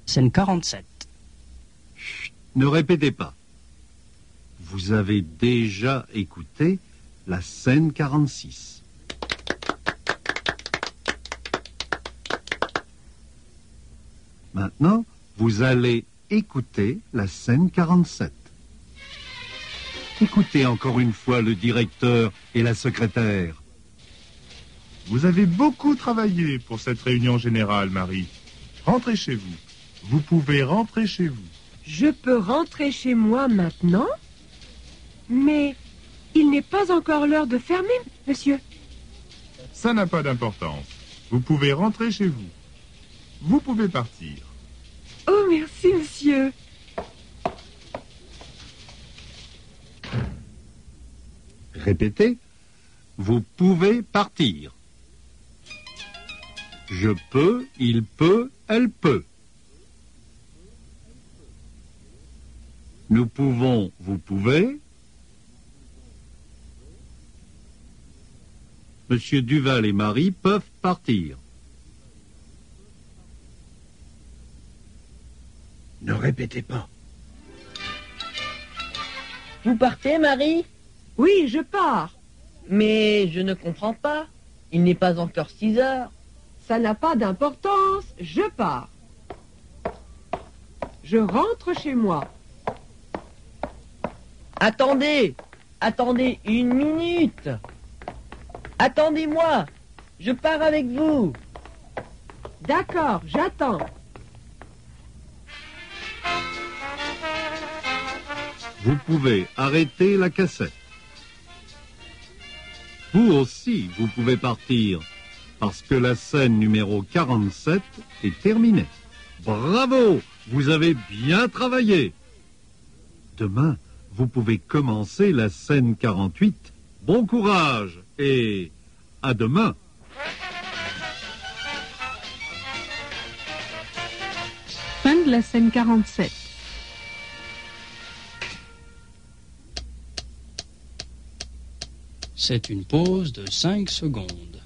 Scène 47. Chut, ne répétez pas. Vous avez déjà écouté la scène 46. Maintenant, vous allez écouter la scène 47. Écoutez encore une fois le directeur et la secrétaire. Vous avez beaucoup travaillé pour cette réunion générale, Marie. Rentrez chez vous. Vous pouvez rentrer chez vous. Je peux rentrer chez moi maintenant? Mais il n'est pas encore l'heure de fermer, monsieur. Ça n'a pas d'importance. Vous pouvez rentrer chez vous. Vous pouvez partir. Oh, merci, monsieur. Répétez. Vous pouvez partir. Je peux, il peut, elle peut. Nous pouvons, vous pouvez. Monsieur Duval et Marie peuvent partir. Ne répétez pas. Vous partez, Marie? Oui, je pars. Mais je ne comprends pas. Il n'est pas encore 6 heures. Ça n'a pas d'importance, je pars. Je rentre chez moi. Attendez, attendez 1 minute. Attendez-moi, je pars avec vous. D'accord, j'attends. Vous pouvez arrêter la cassette. Vous aussi, vous pouvez partir, parce que la scène numéro 47 est terminée. Bravo! Vous avez bien travaillé. Demain, vous pouvez commencer la scène 48. Bon courage et à demain. Fin de la scène 47. C'est une pause de 5 secondes.